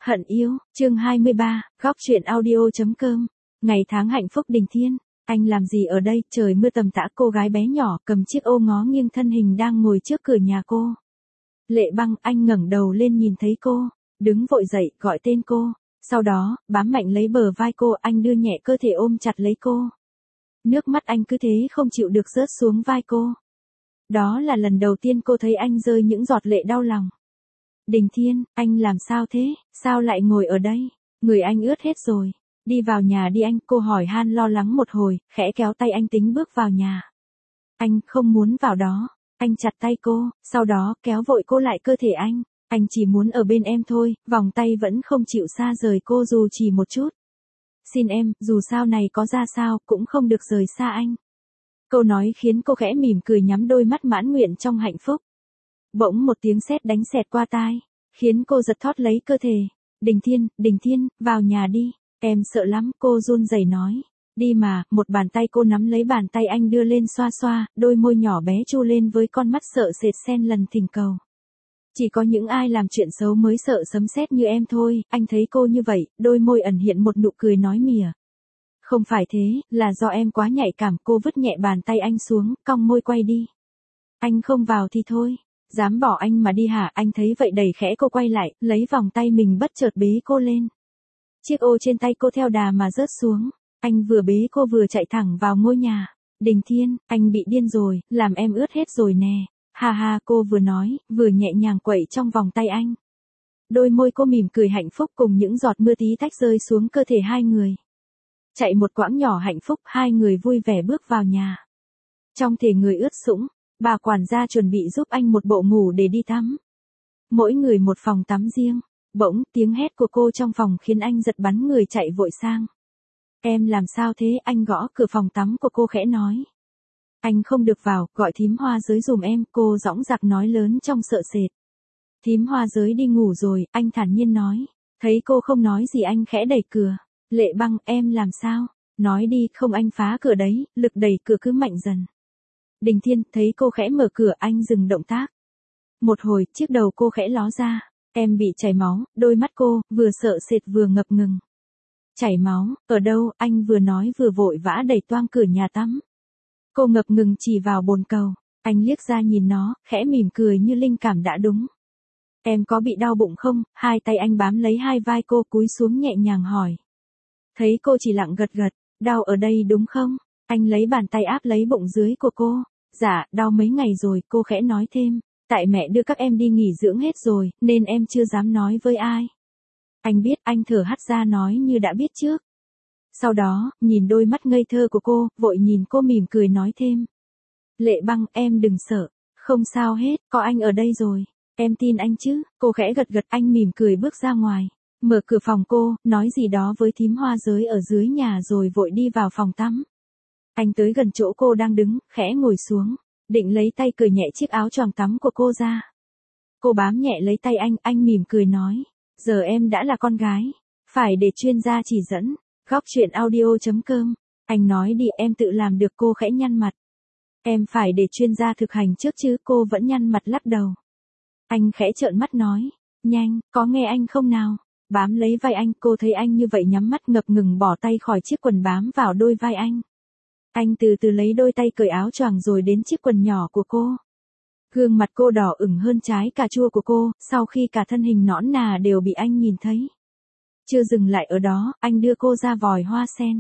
Hận yêu, chương 23, góc truyện audio.com. Ngày tháng hạnh phúc Đình Thiên, anh làm gì ở đây? Trời mưa tầm tã, cô gái bé nhỏ cầm chiếc ô ngó nghiêng thân hình đang ngồi trước cửa nhà cô. Lệ Băng, anh ngẩng đầu lên nhìn thấy cô, đứng vội dậy, gọi tên cô. Sau đó, bám mạnh lấy bờ vai cô, anh đưa nhẹ cơ thể ôm chặt lấy cô. Nước mắt anh cứ thế không chịu được rớt xuống vai cô. Đó là lần đầu tiên cô thấy anh rơi những giọt lệ đau lòng. Đình Thiên, anh làm sao thế? Sao lại ngồi ở đây? Người anh ướt hết rồi. Đi vào nhà đi anh, cô hỏi han lo lắng một hồi, khẽ kéo tay anh tính bước vào nhà. Anh không muốn vào đó. Anh chặt tay cô, sau đó kéo vội cô lại cơ thể anh. Anh chỉ muốn ở bên em thôi, vòng tay vẫn không chịu xa rời cô dù chỉ một chút. Xin em, dù sao này có ra sao, cũng không được rời xa anh. Câu nói khiến cô khẽ mỉm cười nhắm đôi mắt mãn nguyện trong hạnh phúc. Bỗng một tiếng sét đánh xẹt qua tai, khiến cô giật thót lấy cơ thể. Đình Thiên, vào nhà đi, em sợ lắm, cô run rẩy nói. Đi mà, một bàn tay cô nắm lấy bàn tay anh đưa lên xoa xoa, đôi môi nhỏ bé chu lên với con mắt sợ sệt xen lần thỉnh cầu. Chỉ có những ai làm chuyện xấu mới sợ sấm sét như em thôi, anh thấy cô như vậy, đôi môi ẩn hiện một nụ cười nói mỉa. Không phải thế, là do em quá nhạy cảm, cô vứt nhẹ bàn tay anh xuống, cong môi quay đi. Anh không vào thì thôi. Dám bỏ anh mà đi hả? Anh thấy vậy đẩy khẽ cô quay lại, lấy vòng tay mình bất chợt bế cô lên. Chiếc ô trên tay cô theo đà mà rớt xuống. Anh vừa bế cô vừa chạy thẳng vào ngôi nhà. Đình Thiên, anh bị điên rồi, làm em ướt hết rồi nè. Ha ha, cô vừa nói, vừa nhẹ nhàng quẩy trong vòng tay anh. Đôi môi cô mỉm cười hạnh phúc cùng những giọt mưa tí tách rơi xuống cơ thể hai người. Chạy một quãng nhỏ hạnh phúc, hai người vui vẻ bước vào nhà. Trong thể người ướt sũng. Bà quản gia chuẩn bị giúp anh một bộ ngủ để đi tắm. Mỗi người một phòng tắm riêng. Bỗng, tiếng hét của cô trong phòng khiến anh giật bắn người chạy vội sang. Em làm sao thế? Anh gõ cửa phòng tắm của cô khẽ nói. Anh không được vào, gọi thím Hoa Giới dùm em, cô dõng dạc nói lớn trong sợ sệt. Thím Hoa Giới đi ngủ rồi, anh thản nhiên nói. Thấy cô không nói gì anh khẽ đẩy cửa. Lệ Băng, em làm sao? Nói đi, không anh phá cửa đấy, lực đẩy cửa cứ mạnh dần. Đình Thiên, thấy cô khẽ mở cửa anh dừng động tác. Một hồi, chiếc đầu cô khẽ ló ra. Em bị chảy máu, đôi mắt cô, vừa sợ sệt vừa ngập ngừng. Chảy máu, ở đâu? Anh vừa nói vừa vội vã đẩy toang cửa nhà tắm. Cô ngập ngừng chỉ vào bồn cầu. Anh liếc ra nhìn nó, khẽ mỉm cười như linh cảm đã đúng. Em có bị đau bụng không? Hai tay anh bám lấy hai vai cô cúi xuống nhẹ nhàng hỏi. Thấy cô chỉ lặng gật gật, đau ở đây đúng không? Anh lấy bàn tay áp lấy bụng dưới của cô. Dạ, đau mấy ngày rồi, cô khẽ nói thêm. Tại mẹ đưa các em đi nghỉ dưỡng hết rồi, nên em chưa dám nói với ai. Anh biết, anh thở hắt ra nói như đã biết trước. Sau đó, nhìn đôi mắt ngây thơ của cô, vội nhìn cô mỉm cười nói thêm. Lệ Băng, em đừng sợ. Không sao hết, có anh ở đây rồi. Em tin anh chứ? Cô khẽ gật gật, anh mỉm cười bước ra ngoài. Mở cửa phòng cô, nói gì đó với thím Hoa Giới ở dưới nhà rồi vội đi vào phòng tắm. Anh tới gần chỗ cô đang đứng, khẽ ngồi xuống, định lấy tay cởi nhẹ chiếc áo choàng tắm của cô ra. Cô bám nhẹ lấy tay anh mỉm cười nói, giờ em đã là con gái, phải để chuyên gia chỉ dẫn. Góc truyện audio.com. Anh nói đi, em tự làm được. Cô khẽ nhăn mặt. Em phải để chuyên gia thực hành trước chứ? Cô vẫn nhăn mặt lắc đầu. Anh khẽ trợn mắt nói, nhanh, có nghe anh không nào? Bám lấy vai anh, cô thấy anh như vậy nhắm mắt ngập ngừng bỏ tay khỏi chiếc quần bám vào đôi vai anh. Anh từ từ lấy đôi tay cởi áo choàng rồi đến chiếc quần nhỏ của cô. Gương mặt cô đỏ ửng hơn trái cà chua của cô, sau khi cả thân hình nõn nà đều bị anh nhìn thấy. Chưa dừng lại ở đó, anh đưa cô ra vòi hoa sen.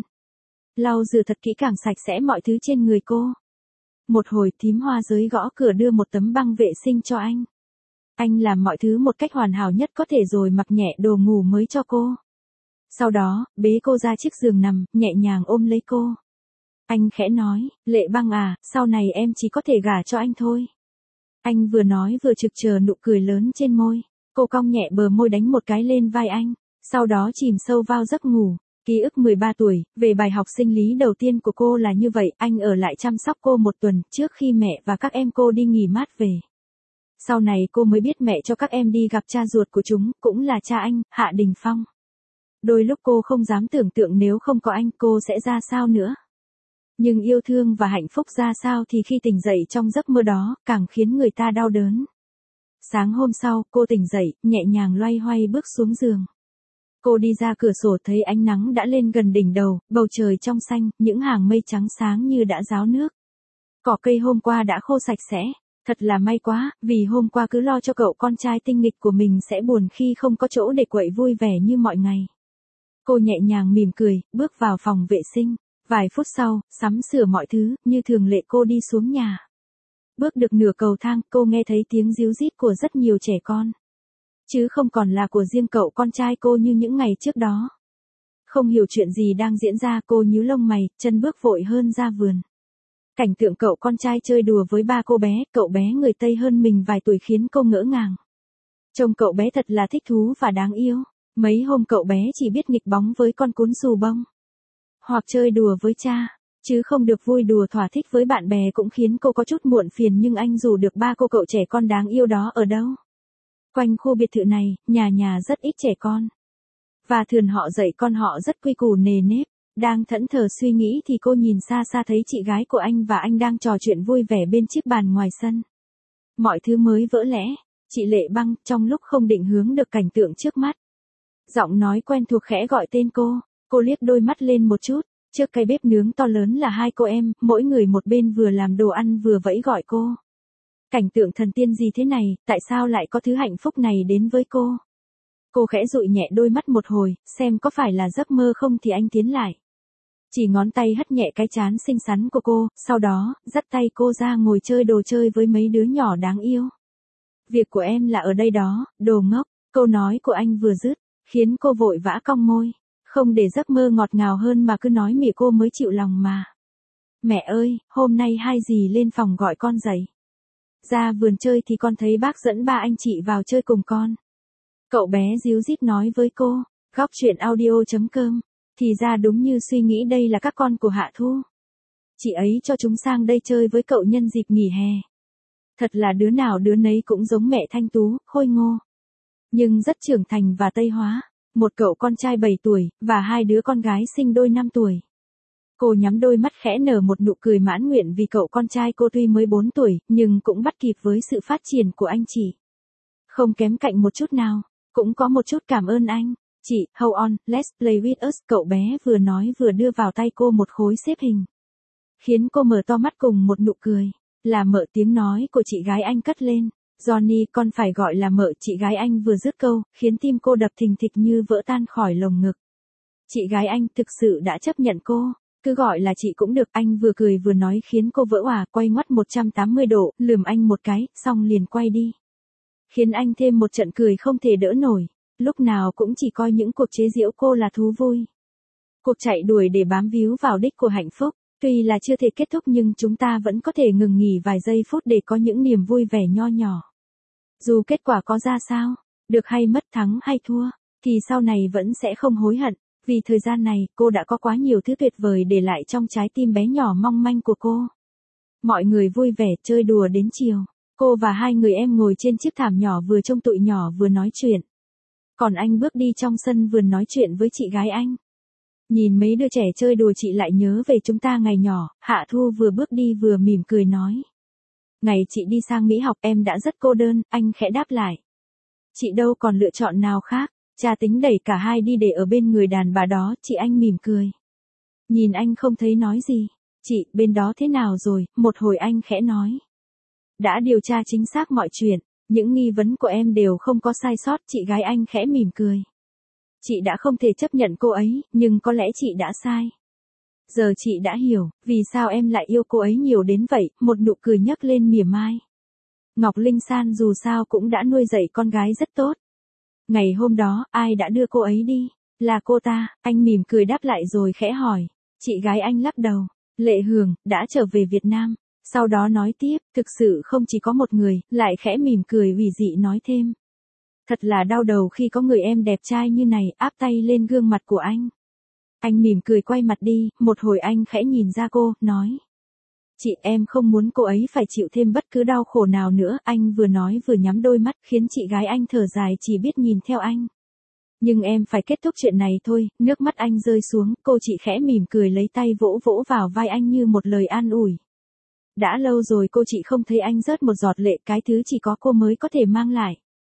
Lau rửa thật kỹ càng sạch sẽ mọi thứ trên người cô. Một hồi thím Hoa Giới gõ cửa đưa một tấm băng vệ sinh cho anh. Anh làm mọi thứ một cách hoàn hảo nhất có thể rồi mặc nhẹ đồ ngủ mới cho cô. Sau đó, bế cô ra chiếc giường nằm, nhẹ nhàng ôm lấy cô. Anh khẽ nói, Lệ Băng à, sau này em chỉ có thể gả cho anh thôi. Anh vừa nói vừa trực chờ nụ cười lớn trên môi. Cô cong nhẹ bờ môi đánh một cái lên vai anh, sau đó chìm sâu vào giấc ngủ. Ký ức 13 tuổi, về bài học sinh lý đầu tiên của cô là như vậy, anh ở lại chăm sóc cô một tuần trước khi mẹ và các em cô đi nghỉ mát về. Sau này cô mới biết mẹ cho các em đi gặp cha ruột của chúng, cũng là cha anh, Hạ Đình Phong. Đôi lúc cô không dám tưởng tượng nếu không có anh cô sẽ ra sao nữa. Nhưng yêu thương và hạnh phúc ra sao thì khi tỉnh dậy trong giấc mơ đó, càng khiến người ta đau đớn. Sáng hôm sau, cô tỉnh dậy, nhẹ nhàng loay hoay bước xuống giường. Cô đi ra cửa sổ thấy ánh nắng đã lên gần đỉnh đầu, bầu trời trong xanh, những hàng mây trắng sáng như đã ráo nước. Cỏ cây hôm qua đã khô sạch sẽ. Thật là may quá, vì hôm qua cứ lo cho cậu con trai tinh nghịch của mình sẽ buồn khi không có chỗ để quậy vui vẻ như mọi ngày. Cô nhẹ nhàng mỉm cười, bước vào phòng vệ sinh. Vài phút sau, sắm sửa mọi thứ, như thường lệ cô đi xuống nhà. Bước được nửa cầu thang, cô nghe thấy tiếng ríu rít của rất nhiều trẻ con. Chứ không còn là của riêng cậu con trai cô như những ngày trước đó. Không hiểu chuyện gì đang diễn ra, cô nhíu lông mày, chân bước vội hơn ra vườn. Cảnh tượng cậu con trai chơi đùa với ba cô bé, cậu bé người Tây hơn mình vài tuổi khiến cô ngỡ ngàng. Trông cậu bé thật là thích thú và đáng yêu. Mấy hôm cậu bé chỉ biết nghịch bóng với con cún xù bông. Hoặc chơi đùa với cha, chứ không được vui đùa thỏa thích với bạn bè cũng khiến cô có chút muộn phiền, nhưng anh rủ được ba cô cậu trẻ con đáng yêu đó ở đâu? Quanh khu biệt thự này, nhà nhà rất ít trẻ con. Và thường họ dạy con họ rất quy củ nề nếp. Đang thẫn thờ suy nghĩ thì cô nhìn xa xa thấy chị gái của anh và anh đang trò chuyện vui vẻ bên chiếc bàn ngoài sân. Mọi thứ mới vỡ lẽ, chị Lệ Băng trong lúc không định hướng được cảnh tượng trước mắt. Giọng nói quen thuộc khẽ gọi tên cô liếc đôi mắt lên một chút, trước cái bếp nướng to lớn là hai cô em, mỗi người một bên vừa làm đồ ăn vừa vẫy gọi cô. Cảnh tượng thần tiên gì thế này, tại sao lại có thứ hạnh phúc này đến với cô? Cô khẽ dụi nhẹ đôi mắt một hồi, xem có phải là giấc mơ không thì anh tiến lại. Chỉ ngón tay hất nhẹ cái trán xinh xắn của cô, sau đó, dắt tay cô ra ngồi chơi đồ chơi với mấy đứa nhỏ đáng yêu. Việc của em là ở đây đó, đồ ngốc, câu nói của anh vừa dứt, khiến cô vội vã cong môi. Không để giấc mơ ngọt ngào hơn mà cứ nói mỉa cô mới chịu lòng mà. Mẹ ơi, hôm nay hai dì lên phòng gọi con dậy. Ra vườn chơi thì con thấy bác dẫn ba anh chị vào chơi cùng con. Cậu bé díu dít nói với cô. Góc truyện audio.com. Thì ra đúng như suy nghĩ đây là các con của Hạ Thu. Chị ấy cho chúng sang đây chơi với cậu nhân dịp nghỉ hè. Thật là đứa nào đứa nấy cũng giống mẹ thanh tú, khôi ngô. Nhưng rất trưởng thành và tây hóa. Một cậu con trai 7 tuổi, và hai đứa con gái sinh đôi 5 tuổi. Cô nhắm đôi mắt khẽ nở một nụ cười mãn nguyện vì cậu con trai cô tuy mới 4 tuổi, nhưng cũng bắt kịp với sự phát triển của anh chị. Không kém cạnh một chút nào, cũng có một chút cảm ơn anh. Chị, hold on, let's play with us, cậu bé vừa nói vừa đưa vào tay cô một khối xếp hình. Khiến cô mở to mắt cùng một nụ cười, là mợ, tiếng nói của chị gái anh cất lên. Johnny, con phải gọi là mợ, chị gái anh vừa dứt câu, khiến tim cô đập thình thịch như vỡ tan khỏi lồng ngực. Chị gái anh thực sự đã chấp nhận cô, cứ gọi là chị cũng được, anh vừa cười vừa nói khiến cô vỡ òa, quay ngoắt 180 độ, lườm anh một cái, xong liền quay đi. Khiến anh thêm một trận cười không thể đỡ nổi, lúc nào cũng chỉ coi những cuộc chế giễu cô là thú vui. Cuộc chạy đuổi để bám víu vào đích của hạnh phúc, tuy là chưa thể kết thúc nhưng chúng ta vẫn có thể ngừng nghỉ vài giây phút để có những niềm vui vẻ nho nhỏ. Dù kết quả có ra sao, được hay mất, thắng hay thua, thì sau này vẫn sẽ không hối hận, vì thời gian này cô đã có quá nhiều thứ tuyệt vời để lại trong trái tim bé nhỏ mong manh của cô. Mọi người vui vẻ chơi đùa đến chiều, cô và hai người em ngồi trên chiếc thảm nhỏ vừa trông tụi nhỏ vừa nói chuyện. Còn anh bước đi trong sân vườn nói chuyện với chị gái anh. Nhìn mấy đứa trẻ chơi đùa chị lại nhớ về chúng ta ngày nhỏ, Hạ Thu vừa bước đi vừa mỉm cười nói. Ngày chị đi sang Mỹ học em đã rất cô đơn, anh khẽ đáp lại. Chị đâu còn lựa chọn nào khác, cha tính đẩy cả hai đi để ở bên người đàn bà đó, chị, anh mỉm cười. Nhìn anh không thấy nói gì. Chị, bên đó thế nào rồi, một hồi anh khẽ nói. Đã điều tra chính xác mọi chuyện, những nghi vấn của em đều không có sai sót, chị gái anh khẽ mỉm cười. Chị đã không thể chấp nhận cô ấy, nhưng có lẽ chị đã sai. Giờ chị đã hiểu, vì sao em lại yêu cô ấy nhiều đến vậy, một nụ cười nhấc lên mỉa mai. Ngọc Linh San dù sao cũng đã nuôi dạy con gái rất tốt. Ngày hôm đó, ai đã đưa cô ấy đi? Là cô ta, anh mỉm cười đáp lại rồi khẽ hỏi. Chị gái anh lắc đầu. Lệ Hường, đã trở về Việt Nam. Sau đó nói tiếp, thực sự không chỉ có một người, lại khẽ mỉm cười ủy dị nói thêm. Thật là đau đầu khi có người em đẹp trai như này, áp tay lên gương mặt của anh. Anh mỉm cười quay mặt đi, một hồi anh khẽ nhìn ra cô, nói. Chị, em không muốn cô ấy phải chịu thêm bất cứ đau khổ nào nữa, anh vừa nói vừa nhắm đôi mắt khiến chị gái anh thở dài chỉ biết nhìn theo anh. Nhưng em phải kết thúc chuyện này thôi, nước mắt anh rơi xuống, cô chị khẽ mỉm cười lấy tay vỗ vỗ vào vai anh như một lời an ủi. Đã lâu rồi cô chị không thấy anh rớt một giọt lệ, cái thứ chỉ có cô mới có thể mang lại.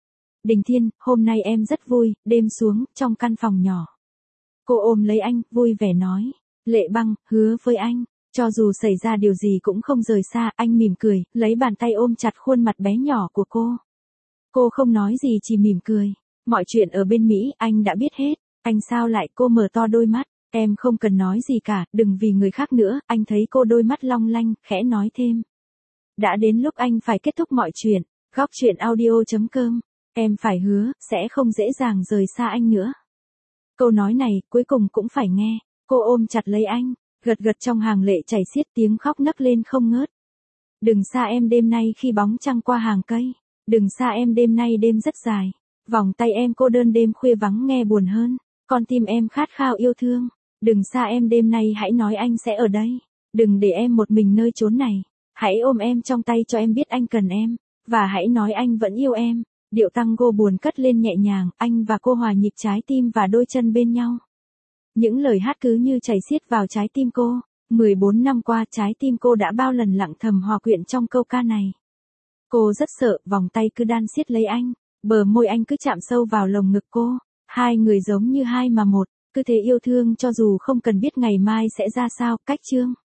Đình Thiên, hôm nay em rất vui, đêm xuống, trong căn phòng nhỏ. Cô ôm lấy anh, vui vẻ nói. Lệ Băng, hứa với anh, cho dù xảy ra điều gì cũng không rời xa, anh mỉm cười, lấy bàn tay ôm chặt khuôn mặt bé nhỏ của cô. Cô không nói gì chỉ mỉm cười. Mọi chuyện ở bên Mỹ, anh đã biết hết. Anh sao lại? Cô mở to đôi mắt. Em không cần nói gì cả, đừng vì người khác nữa. Anh thấy cô đôi mắt long lanh, khẽ nói thêm. Đã đến lúc anh phải kết thúc mọi chuyện. Góc chuyện audio.com. Em phải hứa, sẽ không dễ dàng rời xa anh nữa. Câu nói này, cuối cùng cũng phải nghe. Cô ôm chặt lấy anh, gật gật trong hàng lệ chảy xiết, tiếng khóc nấc lên không ngớt. Đừng xa em đêm nay khi bóng trăng qua hàng cây. Đừng xa em đêm nay đêm rất dài. Vòng tay em cô đơn đêm khuya vắng nghe buồn hơn. Con tim em khát khao yêu thương. Đừng xa em đêm nay, hãy nói anh sẽ ở đây. Đừng để em một mình nơi chốn này. Hãy ôm em trong tay cho em biết anh cần em. Và hãy nói anh vẫn yêu em. Điệu tango buồn cất lên nhẹ nhàng, anh và cô hòa nhịp trái tim và đôi chân bên nhau. Những lời hát cứ như chảy xiết vào trái tim cô. 14 năm qua trái tim cô đã bao lần lặng thầm hòa quyện trong câu ca này. Cô rất sợ, vòng tay cứ đan siết lấy anh. Bờ môi anh cứ chạm sâu vào lồng ngực cô. Hai người giống như hai mà một, cứ thế yêu thương cho dù không cần biết ngày mai sẽ ra sao. Cách chương